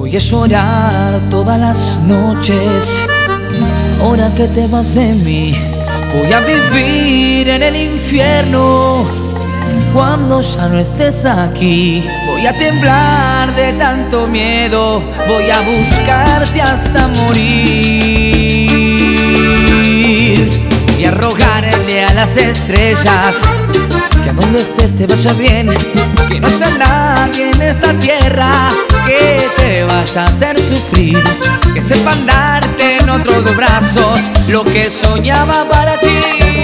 Voy a llorar todas las noches, ahora que te vas de mí. Voy a vivir en el infierno cuando ya no estés aquí. Voy a temblar de tanto miedo, voy a buscarte hasta morir. Voy a rogarle a las estrellas que a donde estés te vaya bien, que no haya nadie en esta tierra que te vaya a hacer sufrir, que sepan darte en otros brazos lo que soñaba para ti.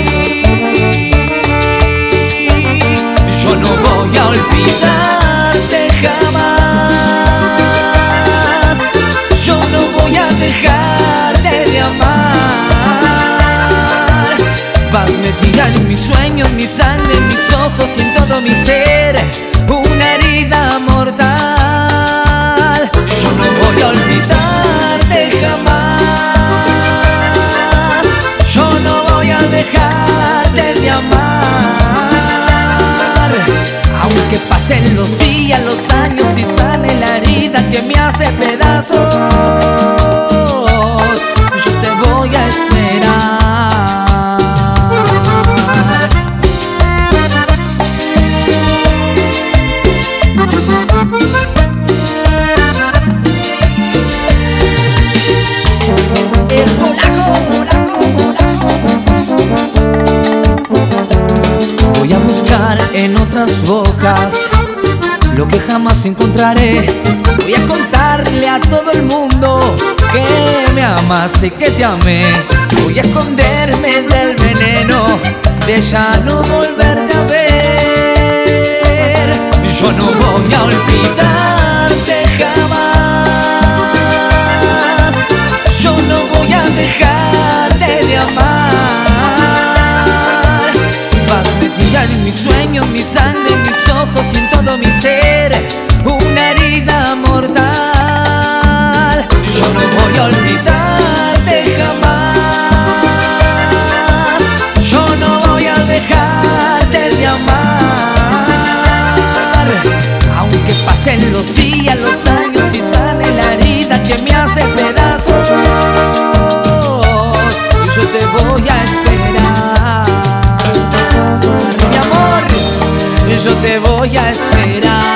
Yo no voy a olvidarte jamás, yo no voy a dejarte de amar. Vas metida en mis sueños, mi sangre, en mis ojos y en todo mi ser, una herida mortal. Yo no voy a olvidarte jamás, yo no voy a dejarte de amar. Aunque pasen los días, los años y sane la herida que me hace pedazos, yo te voy a esperar. Voy a buscar en otras bocas lo que jamás encontraré. Voy a contarle a todo el mundo que me amaste y que te amé. Voy a esconderme del veneno de ya no volverte a ver. Yo no voy a olvidarte jamás, yo no voy a dejarte de amar. Vas metida en mis sueños, mi sangre, en mis ojos y en todo mi ser, una herida mortal. Yo no voy a olvidarte jamás, yo no voy a dejarte de amar. Aunque pasen los días, los años y sane la herida que me hace pedazos, yo te voy a esperar, mi amor, yo te voy a esperar.